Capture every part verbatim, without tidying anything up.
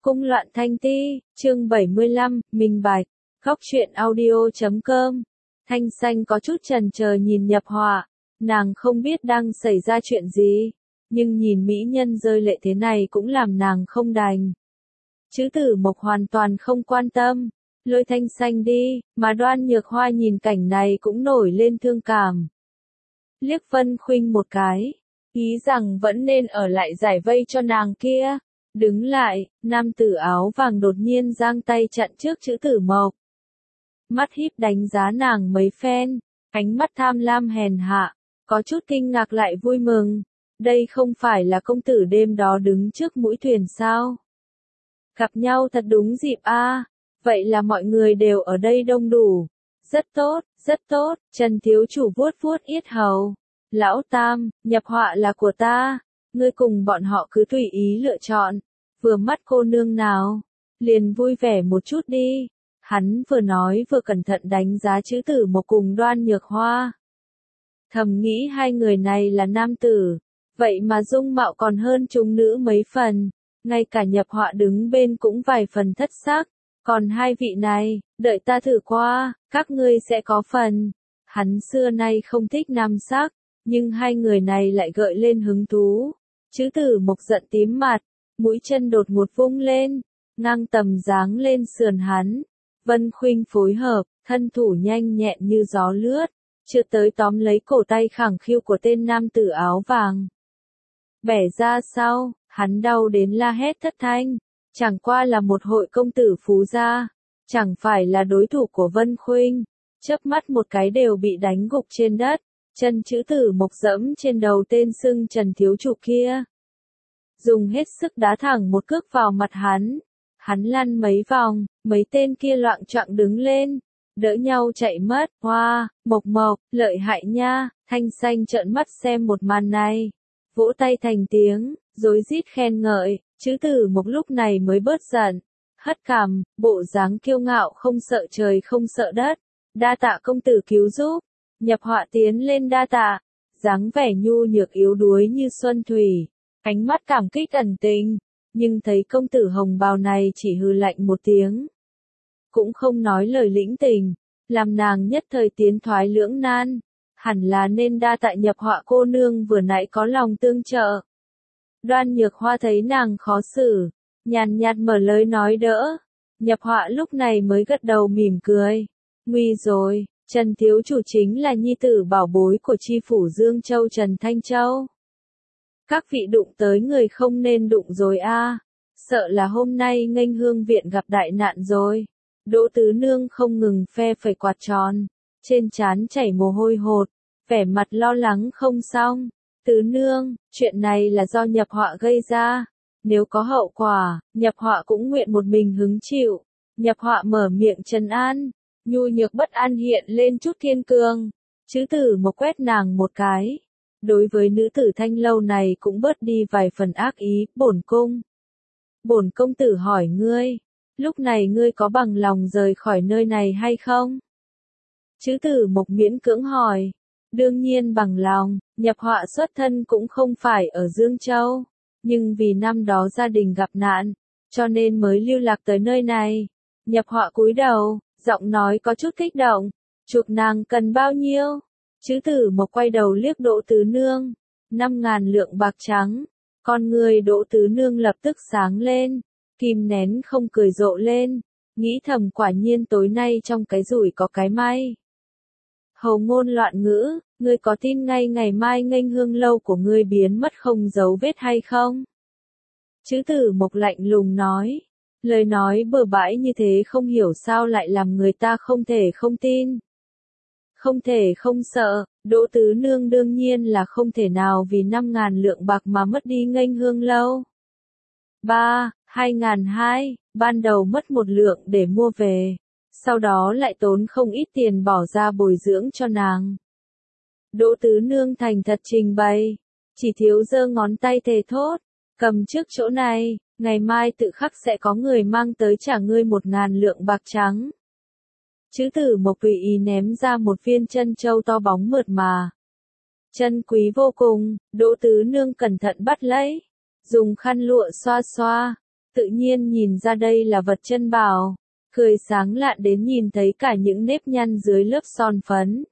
Cung loạn thanh ti, chương bảy mươi lăm, minh bạch, góc truyện audio chấm com. Thanh Xanh có chút chần chờ nhìn Nhập Họa, nàng không biết đang xảy ra chuyện gì, nhưng nhìn mỹ nhân rơi lệ thế này cũng làm nàng không đành. Chữ Tử Mộc hoàn toàn không quan tâm, lôi Thanh Xanh đi, mà Đoan Nhược Hoa nhìn cảnh này cũng nổi lên thương cảm. Liếc Vân Khuynh một cái, ý rằng vẫn nên ở lại giải vây cho nàng kia. Đứng lại, nam tử áo vàng đột nhiên giang tay chặn trước Chữ Tử Mộc. Mắt híp đánh giá nàng mấy phen, ánh mắt tham lam hèn hạ, có chút kinh ngạc lại vui mừng. Đây không phải là công tử đêm đó đứng trước mũi thuyền sao? Gặp nhau thật đúng dịp a. À. Vậy là mọi người đều ở đây đông đủ. Rất tốt, rất tốt, Trần thiếu chủ vuốt vuốt yết hầu. Lão Tam, Nhập Họa là của ta. Ngươi cùng bọn họ cứ tùy ý lựa chọn, vừa mắt cô nương nào, liền vui vẻ một chút đi. Hắn vừa nói vừa cẩn thận đánh giá Chữ Tử Mộc cùng Đoan Nhược Hoa. Thầm nghĩ hai người này là nam tử, vậy mà dung mạo còn hơn chúng nữ mấy phần, ngay cả Nhập Họa đứng bên cũng vài phần thất sắc, còn hai vị này, đợi ta thử qua, các ngươi sẽ có phần. Hắn xưa nay không thích nam sắc, nhưng hai người này lại gợi lên hứng thú. Chữ Tử Mộc giận tím mặt, mũi chân đột ngột vung lên, ngang tầm giáng lên sườn hắn. Vân Khuynh phối hợp, thân thủ nhanh nhẹn như gió lướt, chưa tới tóm lấy cổ tay khẳng khiu của tên nam tử áo vàng. Bẻ ra sau, hắn đau đến la hét thất thanh, chẳng qua là một hội công tử phú gia, chẳng phải là đối thủ của Vân Khuynh, chớp mắt một cái đều bị đánh gục trên đất. Chân Chữ Tử Mộc dẫm trên đầu tên xưng Trần thiếu chủ kia, dùng hết sức đá thẳng một cước vào mặt hắn. Hắn lăn mấy vòng, mấy tên kia loạng choạng đứng lên, đỡ nhau chạy mất. Hoa, Mộc Mộc, lợi hại nha. Thanh Xanh trợn mắt xem một màn này, vỗ tay thành tiếng, rối rít khen ngợi. Chữ Tử Mộc lúc này mới bớt giận, hất cằm, bộ dáng kiêu ngạo không sợ trời không sợ đất. Đa tạ công tử cứu giúp. Nhập Họa tiến lên đa tạ, dáng vẻ nhu nhược yếu đuối như xuân thủy, ánh mắt cảm kích ẩn tình, nhưng thấy công tử hồng bào này chỉ hừ lạnh một tiếng, cũng không nói lời lĩnh tình, làm nàng nhất thời tiến thoái lưỡng nan. Hẳn là nên đa tạ Nhập Họa cô nương vừa nãy có lòng tương trợ. Đoan Nhược Hoa thấy nàng khó xử, nhàn nhạt mở lời nói đỡ. Nhập Họa lúc này mới gật đầu mỉm cười. Nguy rồi. Trần thiếu chủ chính là nhi tử bảo bối của chi phủ Dương Châu Trần Thanh Châu. Các vị đụng tới người không nên đụng rồi a, à. Sợ là hôm nay nghênh hương viện gặp đại nạn rồi. Đỗ tứ nương không ngừng phe phẩy quạt tròn, trên trán chảy mồ hôi hột, vẻ mặt lo lắng không xong. Tứ nương, chuyện này là do Nhập Họa gây ra, nếu có hậu quả, Nhập Họa cũng nguyện một mình hứng chịu. Nhập Họa mở miệng trấn an. Nhu nhược bất an hiện lên chút kiên cường. Chữ Tử Mộc quét nàng một cái, đối với nữ tử thanh lâu này cũng bớt đi vài phần ác ý. Bổn cung, bổn công tử hỏi ngươi, lúc này ngươi có bằng lòng rời khỏi nơi này hay không? Chữ Tử Mộc miễn cưỡng hỏi. Đương nhiên bằng lòng. Nhập Họa xuất thân cũng không phải ở Dương Châu, nhưng vì năm đó gia đình gặp nạn, cho nên mới lưu lạc tới nơi này. Nhập Họa cúi đầu, giọng nói có chút kích động. Chuộc nàng cần bao nhiêu? Chữ Tử Mộc quay đầu liếc Đỗ tứ nương. Năm ngàn lượng bạc trắng. Con người Đỗ tứ nương lập tức sáng lên, kìm nén không cười rộ lên, nghĩ thầm quả nhiên tối nay trong cái rủi có cái may. Hầu ngôn loạn ngữ, ngươi có tin ngay ngày mai nghênh hương lâu của ngươi biến mất không dấu vết hay không? Chữ Tử Mộc lạnh lùng nói. Lời nói bừa bãi như thế không hiểu sao lại làm người ta không thể không tin. Không thể không sợ. Đỗ tứ nương đương nhiên là không thể nào vì năm ngàn lượng bạc mà mất đi nghênh hương lâu. Ba, hai ngàn hai, ban đầu mất một lượng để mua về, sau đó lại tốn không ít tiền bỏ ra bồi dưỡng cho nàng. Đỗ tứ nương thành thật trình bày, chỉ thiếu giơ ngón tay thề thốt, cầm trước chỗ này. Ngày mai tự khắc sẽ có người mang tới trả ngươi một ngàn lượng bạc trắng. Chữ Tử Mộc tùy ý ném ra một viên chân châu to bóng mượt mà. Chân quý vô cùng. Đỗ tứ nương cẩn thận bắt lấy, dùng khăn lụa xoa xoa, tự nhiên nhìn ra đây là vật chân bảo, cười sáng lạn đến nhìn thấy cả những nếp nhăn dưới lớp son phấn.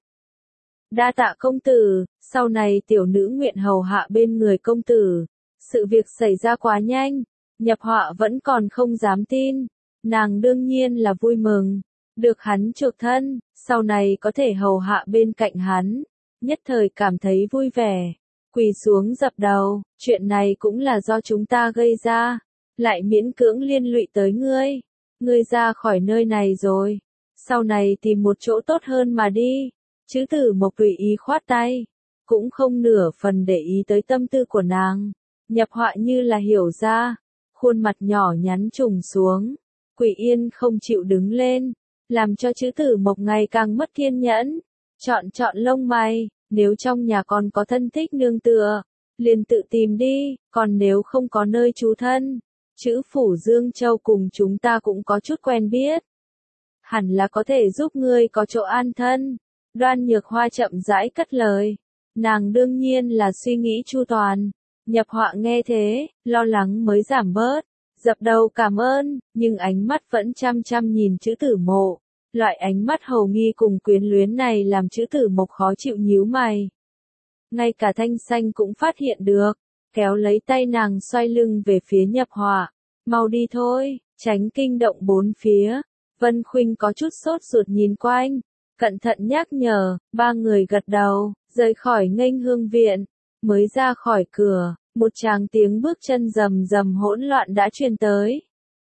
Đa tạ công tử, sau này tiểu nữ nguyện hầu hạ bên người công tử. Sự việc xảy ra quá nhanh, Nhập Họa vẫn còn không dám tin, nàng đương nhiên là vui mừng, được hắn chuộc thân, sau này có thể hầu hạ bên cạnh hắn, nhất thời cảm thấy vui vẻ, quỳ xuống dập đầu, chuyện này cũng là do chúng ta gây ra, lại miễn cưỡng liên lụy tới ngươi, ngươi ra khỏi nơi này rồi, sau này tìm một chỗ tốt hơn mà đi. Chữ Tử Mộc tùy ý khoát tay, cũng không nửa phần để ý tới tâm tư của nàng. Nhập Họa như là hiểu ra, khuôn mặt nhỏ nhắn trùng xuống, Quỷ Yên không chịu đứng lên, làm cho Chữ Tử Mộc ngày càng mất kiên nhẫn, chọn chọn lông mày, nếu trong nhà còn có thân thích nương tựa, liền tự tìm đi, còn nếu không có nơi trú thân, Chữ phủ Dương Châu cùng chúng ta cũng có chút quen biết, hẳn là có thể giúp ngươi có chỗ an thân. Đoan Nhược Hoa chậm rãi cất lời, nàng đương nhiên là suy nghĩ chu toàn. Nhập Họa nghe thế, lo lắng mới giảm bớt, dập đầu cảm ơn, nhưng ánh mắt vẫn chăm chăm nhìn Chữ Tử Mộ. Loại ánh mắt hầu nghi cùng quyến luyến này làm Chữ Tử Mộc khó chịu nhíu mày. Ngay cả Thanh Xanh cũng phát hiện được, kéo lấy tay nàng xoay lưng về phía Nhập Họa. Mau đi thôi, tránh kinh động bốn phía. Vân Khuynh có chút sốt ruột nhìn quanh, cẩn thận nhắc nhở, ba người gật đầu, rời khỏi nghênh hương viện. Mới ra khỏi cửa, một tràng tiếng bước chân rầm rầm hỗn loạn đã truyền tới.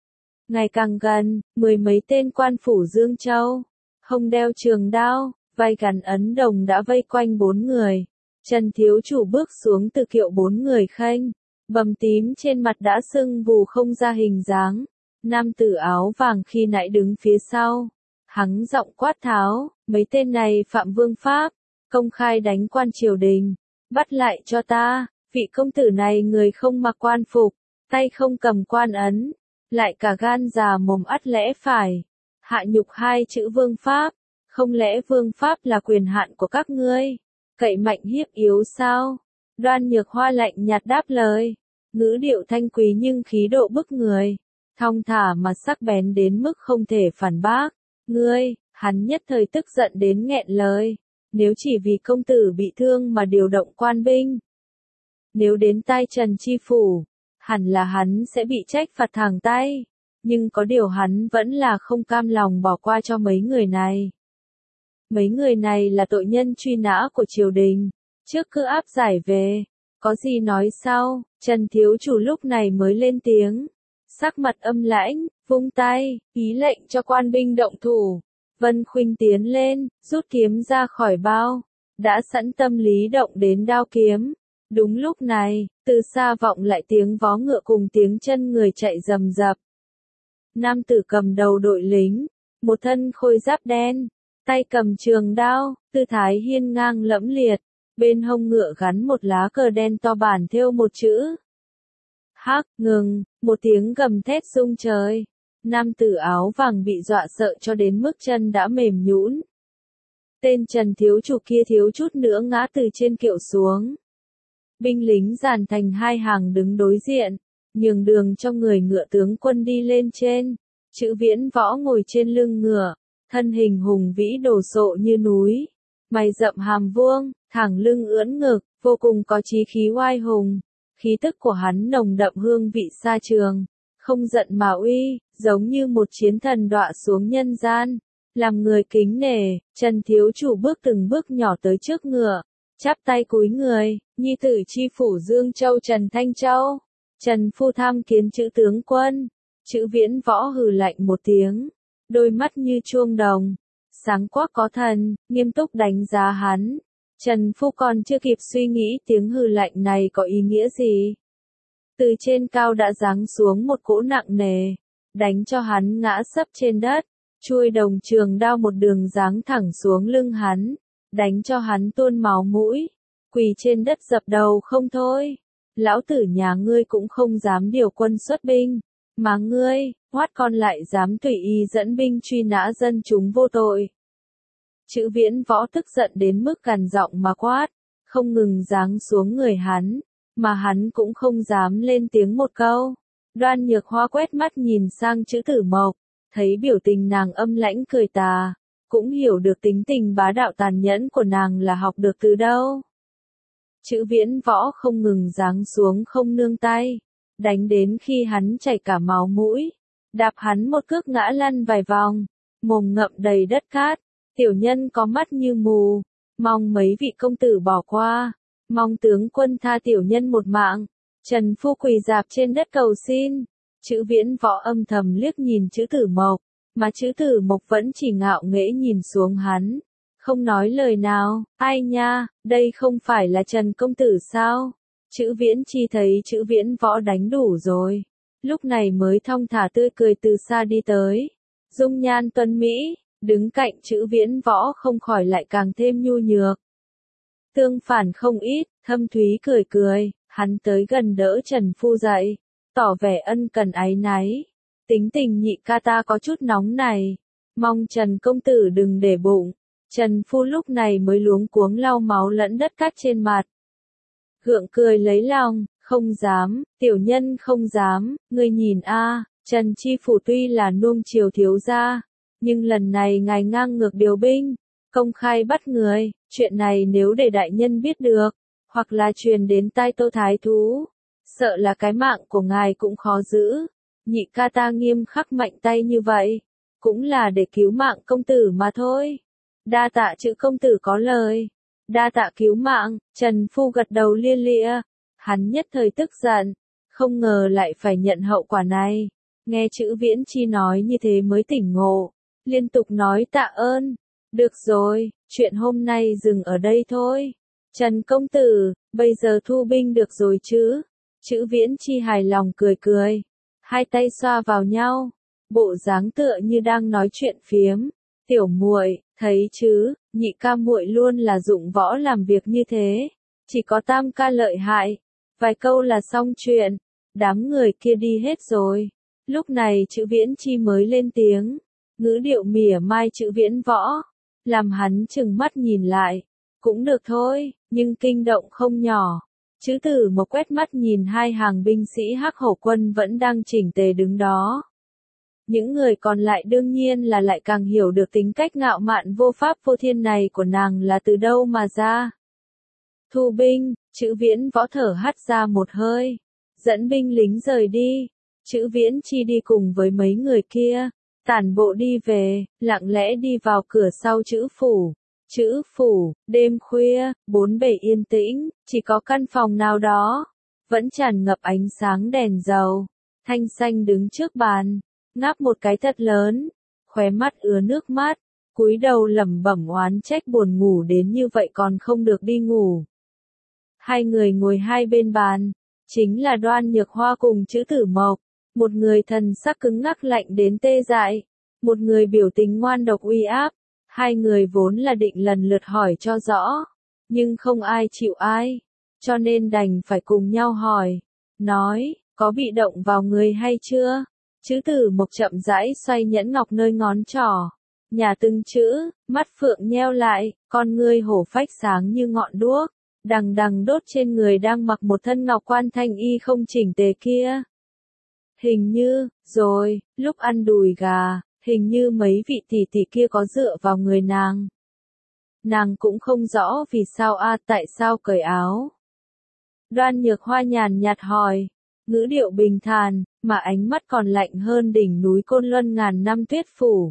Ngày càng gần, mười mấy tên quan phủ Dương Châu, không đeo trường đao, vai gắn ấn đồng đã vây quanh bốn người. Trần thiếu chủ bước xuống từ kiệu bốn người khênh, bầm tím trên mặt đã sưng vù không ra hình dáng. Nam tử áo vàng khi nãy đứng phía sau, hắn giọng quát tháo, mấy tên này phạm vương pháp, công khai đánh quan triều đình. Bắt lại cho ta, vị công tử này người không mặc quan phục, tay không cầm quan ấn, lại cả gan già mồm ắt lẽ phải, hạ nhục hai chữ vương pháp, không lẽ vương pháp là quyền hạn của các ngươi, cậy mạnh hiếp yếu sao? Đoan Nhược Hoa lạnh nhạt đáp lời, ngữ điệu thanh quý nhưng khí độ bức người, thong thả mà sắc bén đến mức không thể phản bác, ngươi, hắn nhất thời tức giận đến nghẹn lời. Nếu chỉ vì công tử bị thương mà điều động quan binh, nếu đến tai Trần Chi Phủ, hẳn là hắn sẽ bị trách phạt thẳng tay, nhưng có điều hắn vẫn là không cam lòng bỏ qua cho mấy người này. Mấy người này là tội nhân truy nã của triều đình, trước cứ áp giải về, có gì nói sau, Trần thiếu chủ lúc này mới lên tiếng, sắc mặt âm lãnh, vung tay, ý lệnh cho quan binh động thủ. Vân Khuynh tiến lên, rút kiếm ra khỏi bao, đã sẵn tâm lý động đến đao kiếm. Đúng lúc này, từ xa vọng lại tiếng vó ngựa cùng tiếng chân người chạy rầm rập. Nam tử cầm đầu đội lính, một thân khôi giáp đen, tay cầm trường đao, tư thái hiên ngang lẫm liệt, bên hông ngựa gắn một lá cờ đen to bản thêu một chữ. Hắc, ngừng, một tiếng gầm thét rung trời. Nam tử áo vàng bị dọa sợ cho đến mức chân đã mềm nhũn. Tên Trần thiếu chủ kia thiếu chút nữa ngã từ trên kiệu xuống. Binh lính dàn thành hai hàng đứng đối diện, nhường đường cho người ngựa tướng quân đi lên trên. Chữ Viễn Võ ngồi trên lưng ngựa, thân hình hùng vĩ đồ sộ như núi, mày rậm hàm vuông, thẳng lưng ưỡn ngực, vô cùng có chí khí oai hùng. Khí tức của hắn nồng đậm hương vị xa trường, không giận mà uy, giống như một chiến thần đọa xuống nhân gian. Làm người kính nể, Trần thiếu chủ bước từng bước nhỏ tới trước ngựa, chắp tay cúi người, nhi tử chi phủ Dương Châu Trần Thanh Châu. Trần phu tham kiến chữ tướng quân. Chữ Viễn Võ hừ lạnh một tiếng, đôi mắt như chuông đồng, sáng quắc có thần, nghiêm túc đánh giá hắn. Trần phu còn chưa kịp suy nghĩ tiếng hừ lạnh này có ý nghĩa gì. Từ trên cao đã giáng xuống một cỗ nặng nề, đánh cho hắn ngã sấp trên đất, chuôi đồng trường đao một đường giáng thẳng xuống lưng hắn, đánh cho hắn tuôn máu mũi, quỳ trên đất dập đầu không thôi. Lão tử nhà ngươi cũng không dám điều quân xuất binh, mà ngươi, hoát con lại dám tùy ý dẫn binh truy nã dân chúng vô tội. Chữ Viễn Võ tức giận đến mức gằn giọng mà quát, không ngừng giáng xuống người hắn, mà hắn cũng không dám lên tiếng một câu. Đoan Nhược Hoa quét mắt nhìn sang Chữ Tử Mộc, thấy biểu tình nàng âm lãnh cười tà, cũng hiểu được tính tình bá đạo tàn nhẫn của nàng là học được từ đâu. Chữ Viễn Võ không ngừng giáng xuống không nương tay, đánh đến khi hắn chảy cả máu mũi, đạp hắn một cước ngã lăn vài vòng, mồm ngậm đầy đất cát. Tiểu nhân có mắt như mù, mong mấy vị công tử bỏ qua, mong tướng quân tha tiểu nhân một mạng. Trần Phu quỳ dạp trên đất cầu xin. Chữ Viễn Võ âm thầm liếc nhìn Chữ Tử Mộc, mà Chữ Tử Mộc vẫn chỉ ngạo nghễ nhìn xuống hắn, không nói lời nào. Ai nha, đây không phải là Trần công tử sao? Chữ Viễn Chi thấy Chữ Viễn Võ đánh đủ rồi, lúc này mới thong thả tươi cười từ xa đi tới. Dung nhan tuấn mỹ, đứng cạnh Chữ Viễn Võ không khỏi lại càng thêm nhu nhược. Tương phản không ít, Thâm Thúy cười cười, hắn tới gần đỡ Trần Phu dậy, tỏ vẻ ân cần áy náy. Tính tình nhị ca ta có chút nóng này, mong Trần công tử đừng để bụng. Trần Phu lúc này mới luống cuống lau máu lẫn đất cát trên mặt. Gượng cười lấy lòng, không dám, tiểu nhân không dám, ngươi nhìn a, Trần Chi Phủ tuy là nuông chiều thiếu gia, nhưng lần này ngài ngang ngược điều binh, công khai bắt người, chuyện này nếu để đại nhân biết được, hoặc là truyền đến tai Tô Thái Thú, sợ là cái mạng của ngài cũng khó giữ. Nhị ca ta nghiêm khắc mạnh tay như vậy, cũng là để cứu mạng công tử mà thôi. Đa tạ Chữ công tử có lời, đa tạ cứu mạng. Trần Phu gật đầu lia lịa, hắn nhất thời tức giận, không ngờ lại phải nhận hậu quả này. Nghe Chữ Viễn Chi nói như thế mới tỉnh ngộ, liên tục nói tạ ơn. Được rồi, chuyện hôm nay dừng ở đây thôi. Trần công tử, bây giờ thu binh được rồi chứ? Chữ Viễn Chi hài lòng cười cười, hai tay xoa vào nhau, bộ dáng tựa như đang nói chuyện phiếm. Tiểu muội, thấy chứ, nhị ca muội luôn là dụng võ làm việc như thế, chỉ có tam ca lợi hại, vài câu là xong chuyện. Đám người kia đi hết rồi, lúc này Chữ Viễn Chi mới lên tiếng, ngữ điệu mỉa mai Chữ Viễn Võ, làm hắn chừng mắt nhìn lại. Cũng được thôi, nhưng kinh động không nhỏ. Chữ Tử Mộc quét mắt nhìn hai hàng binh sĩ Hắc Hổ quân vẫn đang chỉnh tề đứng đó. Những người còn lại đương nhiên là lại càng hiểu được tính cách ngạo mạn vô pháp vô thiên này của nàng là từ đâu mà ra. Thu binh, Chữ Viễn Võ thở hắt ra một hơi, dẫn binh lính rời đi. Chữ Viễn Chi đi cùng với mấy người kia, tản bộ đi về, lặng lẽ đi vào cửa sau Chữ phủ. Chữ phủ, đêm khuya, bốn bề yên tĩnh, chỉ có căn phòng nào đó, vẫn tràn ngập ánh sáng đèn dầu. Thanh Xanh đứng trước bàn, ngáp một cái thật lớn, khóe mắt ứa nước mắt, cúi đầu lẩm bẩm oán trách buồn ngủ đến như vậy còn không được đi ngủ. Hai người ngồi hai bên bàn, chính là Đoan Nhược Hoa cùng Chữ Tử Mộc, một người thần sắc cứng ngắc lạnh đến tê dại, một người biểu tình ngoan độc uy áp. Hai người vốn là định lần lượt hỏi cho rõ, nhưng không ai chịu ai, cho nên đành phải cùng nhau hỏi. Nói, có bị động vào người hay chưa? Chữ Tử Mộc chậm rãi xoay nhẫn ngọc nơi ngón trỏ, nhà từng chữ, mắt phượng nheo lại, con ngươi hổ phách sáng như ngọn đuốc, đằng đằng đốt trên người đang mặc một thân ngọc quan thanh y không chỉnh tề kia. Hình như, rồi, lúc ăn đùi gà, hình như mấy vị tỷ tỷ kia có dựa vào người nàng. Nàng cũng không rõ vì sao a à, tại sao cởi áo. Đoan Nhược Hoa nhàn nhạt hỏi, ngữ điệu bình thản, mà ánh mắt còn lạnh hơn đỉnh núi Côn Luân ngàn năm tuyết phủ.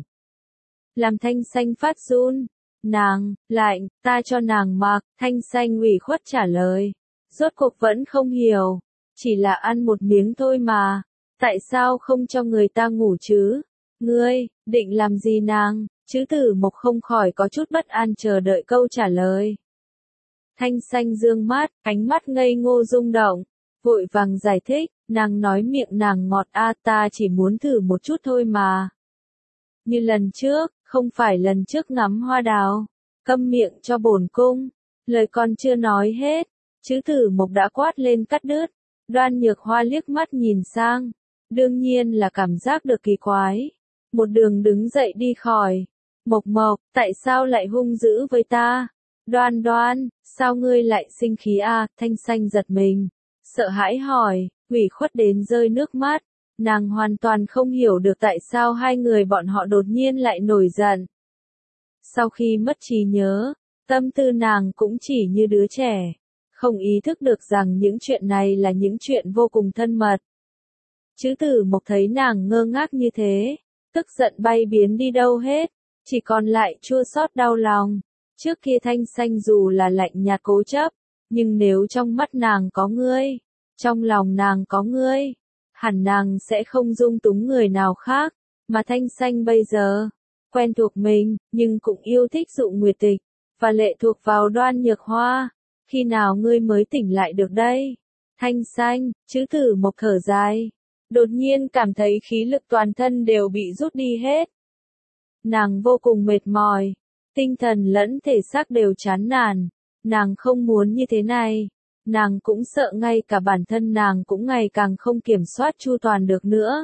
Làm Thanh Xanh phát run, nàng, lạnh, ta cho nàng mặc. Thanh Xanh ủy khuất trả lời, rốt cuộc vẫn không hiểu, chỉ là ăn một miếng thôi mà, tại sao không cho người ta ngủ chứ? Ngươi, định làm gì nàng? Chữ Tử Mộc không khỏi có chút bất an chờ đợi câu trả lời. Thanh Xanh dương mắt, ánh mắt ngây ngô rung động, vội vàng giải thích, nàng nói miệng nàng ngọt a à, ta chỉ muốn thử một chút thôi mà. Như lần trước, không phải lần trước ngắm hoa đào, câm miệng cho bổn cung. Lời còn chưa nói hết, Chữ Tử Mộc đã quát lên cắt đứt. Đoan Nhược Hoa liếc mắt nhìn sang, đương nhiên là cảm giác được kỳ quái. Một đường đứng dậy đi khỏi. Mộc Mộc, tại sao lại hung dữ với ta? Đoan Đoan, sao ngươi lại sinh khí a? À? Thanh Xanh giật mình, sợ hãi hỏi, ủy khuất đến rơi nước mắt. Nàng hoàn toàn không hiểu được tại sao hai người bọn họ đột nhiên lại nổi giận. Sau khi mất trí nhớ, tâm tư nàng cũng chỉ như đứa trẻ, không ý thức được rằng những chuyện này là những chuyện vô cùng thân mật. Chữ Tử Mộc thấy nàng ngơ ngác như thế, tức giận bay biến đi đâu hết, chỉ còn lại chua xót đau lòng. Trước kia Thanh Xanh dù là lạnh nhạt cố chấp, nhưng nếu trong mắt nàng có ngươi, trong lòng nàng có ngươi, hẳn nàng sẽ không dung túng người nào khác, mà Thanh Xanh bây giờ, quen thuộc mình, nhưng cũng yêu thích Dụ Nguyệt Tịch, và lệ thuộc vào Đoan Nhược Hoa. Khi nào ngươi mới tỉnh lại được đây? Thanh Xanh, Chữ Tử Mộc thở dài, đột nhiên cảm thấy khí lực toàn thân đều bị rút đi hết. Nàng vô cùng mệt mỏi, tinh thần lẫn thể xác đều chán nản, nàng không muốn như thế này, nàng cũng sợ ngay cả bản thân nàng cũng ngày càng không kiểm soát chu toàn được nữa.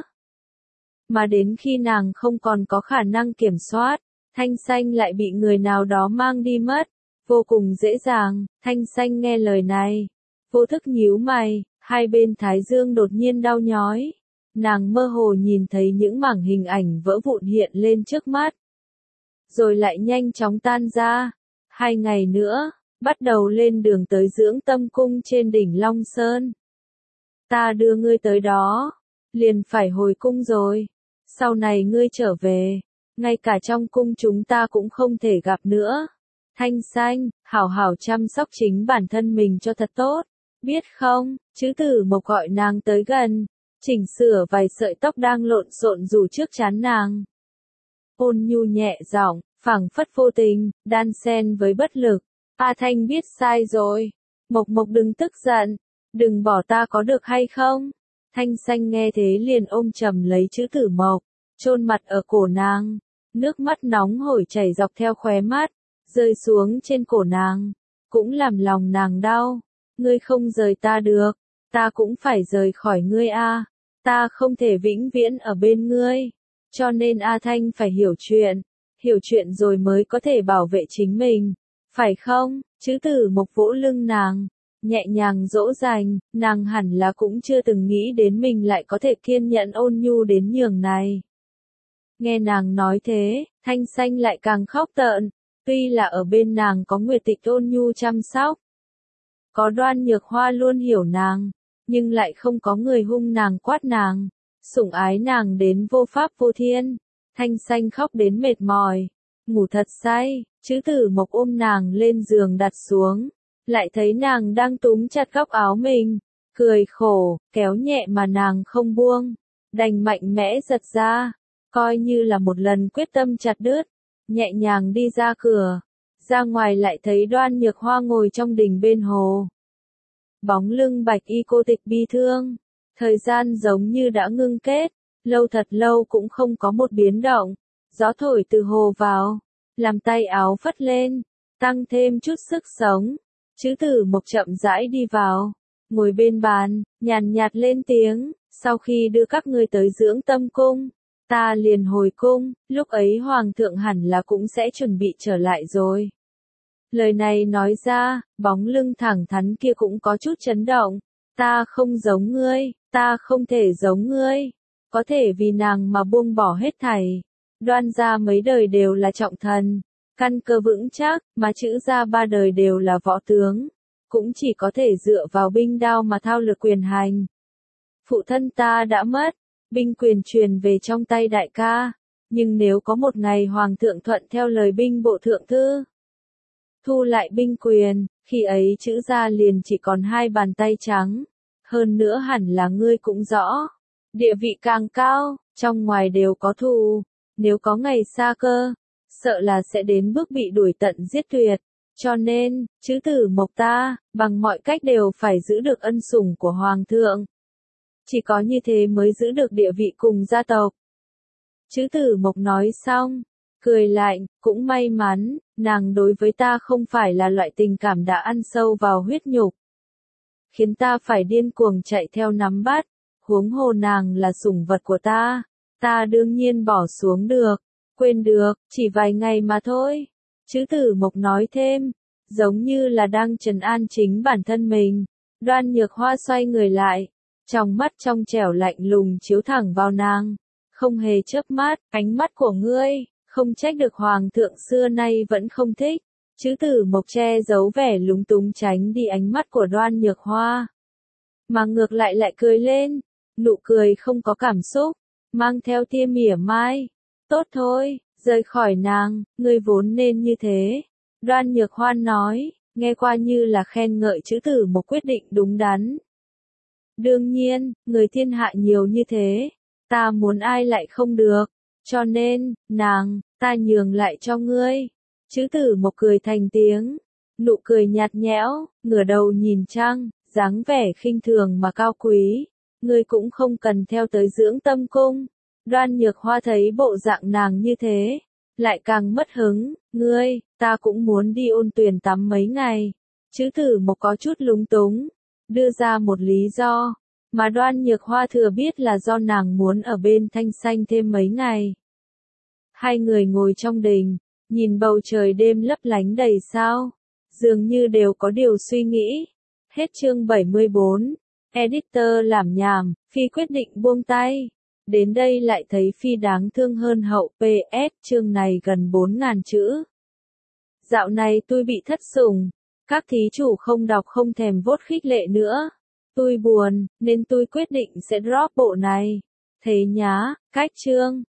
Mà đến khi nàng không còn có khả năng kiểm soát, Thanh Xanh lại bị người nào đó mang đi mất, vô cùng dễ dàng. Thanh Xanh nghe lời này, vô thức nhíu mày, hai bên thái dương đột nhiên đau nhói, nàng mơ hồ nhìn thấy những mảng hình ảnh vỡ vụn hiện lên trước mắt, rồi lại nhanh chóng tan ra. Hai ngày nữa, bắt đầu lên đường tới Dưỡng Tâm Cung trên đỉnh Long Sơn. Ta đưa ngươi tới đó, liền phải hồi cung rồi. Sau này ngươi trở về, ngay cả trong cung chúng ta cũng không thể gặp nữa. Thanh Xanh, hảo hảo chăm sóc chính bản thân mình cho thật tốt, biết không? Chữ Tử Mộc gọi nàng tới gần, chỉnh sửa vài sợi tóc đang lộn xộn rủ trước trán nàng. Ôn nhu nhẹ giọng, phảng phất vô tình, đan xen với bất lực. A Thanh biết sai rồi. Mộc Mộc đừng tức giận, đừng bỏ ta có được hay không? Thanh Xanh nghe thế liền ôm chầm lấy Chữ Tử Mộc, chôn mặt ở cổ nàng, nước mắt nóng hổi chảy dọc theo khóe mắt, rơi xuống trên cổ nàng, cũng làm lòng nàng đau. Ngươi không rời ta được, ta cũng phải rời khỏi ngươi a, ta không thể vĩnh viễn ở bên ngươi, cho nên A Thanh phải hiểu chuyện, hiểu chuyện rồi mới có thể bảo vệ chính mình, phải không? Chữ Tử Mộc vỗ lưng nàng, nhẹ nhàng dỗ dành, nàng hẳn là cũng chưa từng nghĩ đến mình lại có thể kiên nhẫn ôn nhu đến nhường này. Nghe nàng nói thế, Thanh Xanh lại càng khóc tợn, tuy là ở bên nàng có Nguyệt Tịch ôn nhu chăm sóc, có Đoan Nhược Hoa luôn hiểu nàng, nhưng lại không có người hung nàng quát nàng, sủng ái nàng đến vô pháp vô thiên. Thanh Xanh khóc đến mệt mỏi, ngủ thật say. Chữ Tử Mộc ôm nàng lên giường đặt xuống, lại thấy nàng đang túm chặt góc áo mình, cười khổ, kéo nhẹ mà nàng không buông, đành mạnh mẽ giật ra, coi như là một lần quyết tâm chặt đứt, nhẹ nhàng đi ra cửa, ra ngoài lại thấy Đoan Nhược Hoa ngồi trong đình bên hồ. Bóng lưng bạch y cô tịch bi thương, thời gian giống như đã ngưng kết, lâu thật lâu cũng không có một biến động, gió thổi từ hồ vào, làm tay áo phất lên, tăng thêm chút sức sống. Chữ Tử Mộc chậm rãi đi vào, ngồi bên bàn, nhàn nhạt lên tiếng, sau khi đưa các ngươi tới Dưỡng Tâm Cung, ta liền hồi cung, lúc ấy Hoàng thượng hẳn là cũng sẽ chuẩn bị trở lại rồi. Lời này nói ra, bóng lưng thẳng thắn kia cũng có chút chấn động, ta không giống ngươi, ta không thể giống ngươi, có thể vì nàng mà buông bỏ hết thảy. Đoan gia mấy đời đều là trọng thần, căn cơ vững chắc, mà Chữ gia ba đời đều là võ tướng, cũng chỉ có thể dựa vào binh đao mà thao lược quyền hành. Phụ thân ta đã mất, binh quyền truyền về trong tay đại ca, nhưng nếu có một ngày Hoàng thượng thuận theo lời binh bộ thượng thư, thu lại binh quyền, khi ấy Chữ gia liền chỉ còn hai bàn tay trắng, hơn nữa hẳn là ngươi cũng rõ, địa vị càng cao, trong ngoài đều có thù, nếu có ngày xa cơ, sợ là sẽ đến bước bị đuổi tận giết tuyệt, cho nên, Chữ Tử Mộc ta, bằng mọi cách đều phải giữ được ân sủng của Hoàng thượng. Chỉ có như thế mới giữ được địa vị cùng gia tộc. Chữ Tử Mộc nói xong, cười lạnh, cũng may mắn, nàng đối với ta không phải là loại tình cảm đã ăn sâu vào huyết nhục, khiến ta phải điên cuồng chạy theo nắm bắt, huống hồ nàng là sủng vật của ta, ta đương nhiên bỏ xuống được, quên được, chỉ vài ngày mà thôi. Chữ Tử Mộc nói thêm, giống như là đang trấn an chính bản thân mình. Đoan Nhược Hoa xoay người lại, Trong mắt trong trẻo lạnh lùng chiếu thẳng vào nàng, không hề chớp mắt, ánh mắt của ngươi, không trách được hoàng thượng xưa nay vẫn không thích. Chữ tử mộc che giấu vẻ lúng túng tránh đi ánh mắt của Đoan Nhược Hoa. Mà ngược lại lại cười lên, nụ cười không có cảm xúc, mang theo tia mỉa mai. Tốt thôi, rời khỏi nàng, ngươi vốn nên như thế. Đoan Nhược Hoa nói, nghe qua như là khen ngợi chữ tử một quyết định đúng đắn. Đương nhiên, người thiên hạ nhiều như thế, ta muốn ai lại không được, cho nên, nàng, ta nhường lại cho ngươi. Chữ tử một cười thành tiếng, nụ cười nhạt nhẽo, ngửa đầu nhìn trăng, dáng vẻ khinh thường mà cao quý. Ngươi cũng không cần theo tới dưỡng tâm cung. Đoan Nhược Hoa thấy bộ dạng nàng như thế, lại càng mất hứng. Ngươi, ta cũng muốn đi ôn tuyền tắm mấy ngày. Chữ tử một có chút lúng túng, đưa ra một lý do, mà Đoan Nhược Hoa thừa biết là do nàng muốn ở bên Thanh Xanh thêm mấy ngày. Hai người ngồi trong đình, nhìn bầu trời đêm lấp lánh đầy sao, dường như đều có điều suy nghĩ. Hết chương bảy mươi bốn, editor làm nhảm, Phi quyết định buông tay. Đến đây lại thấy Phi đáng thương hơn hậu. pê ét chương này gần bốn ngàn chữ. Dạo này tôi bị thất sủng, các thí chủ không đọc không thèm vốt khích lệ nữa. Tôi buồn, nên tôi quyết định sẽ drop bộ này. Thế nhá, cách chương.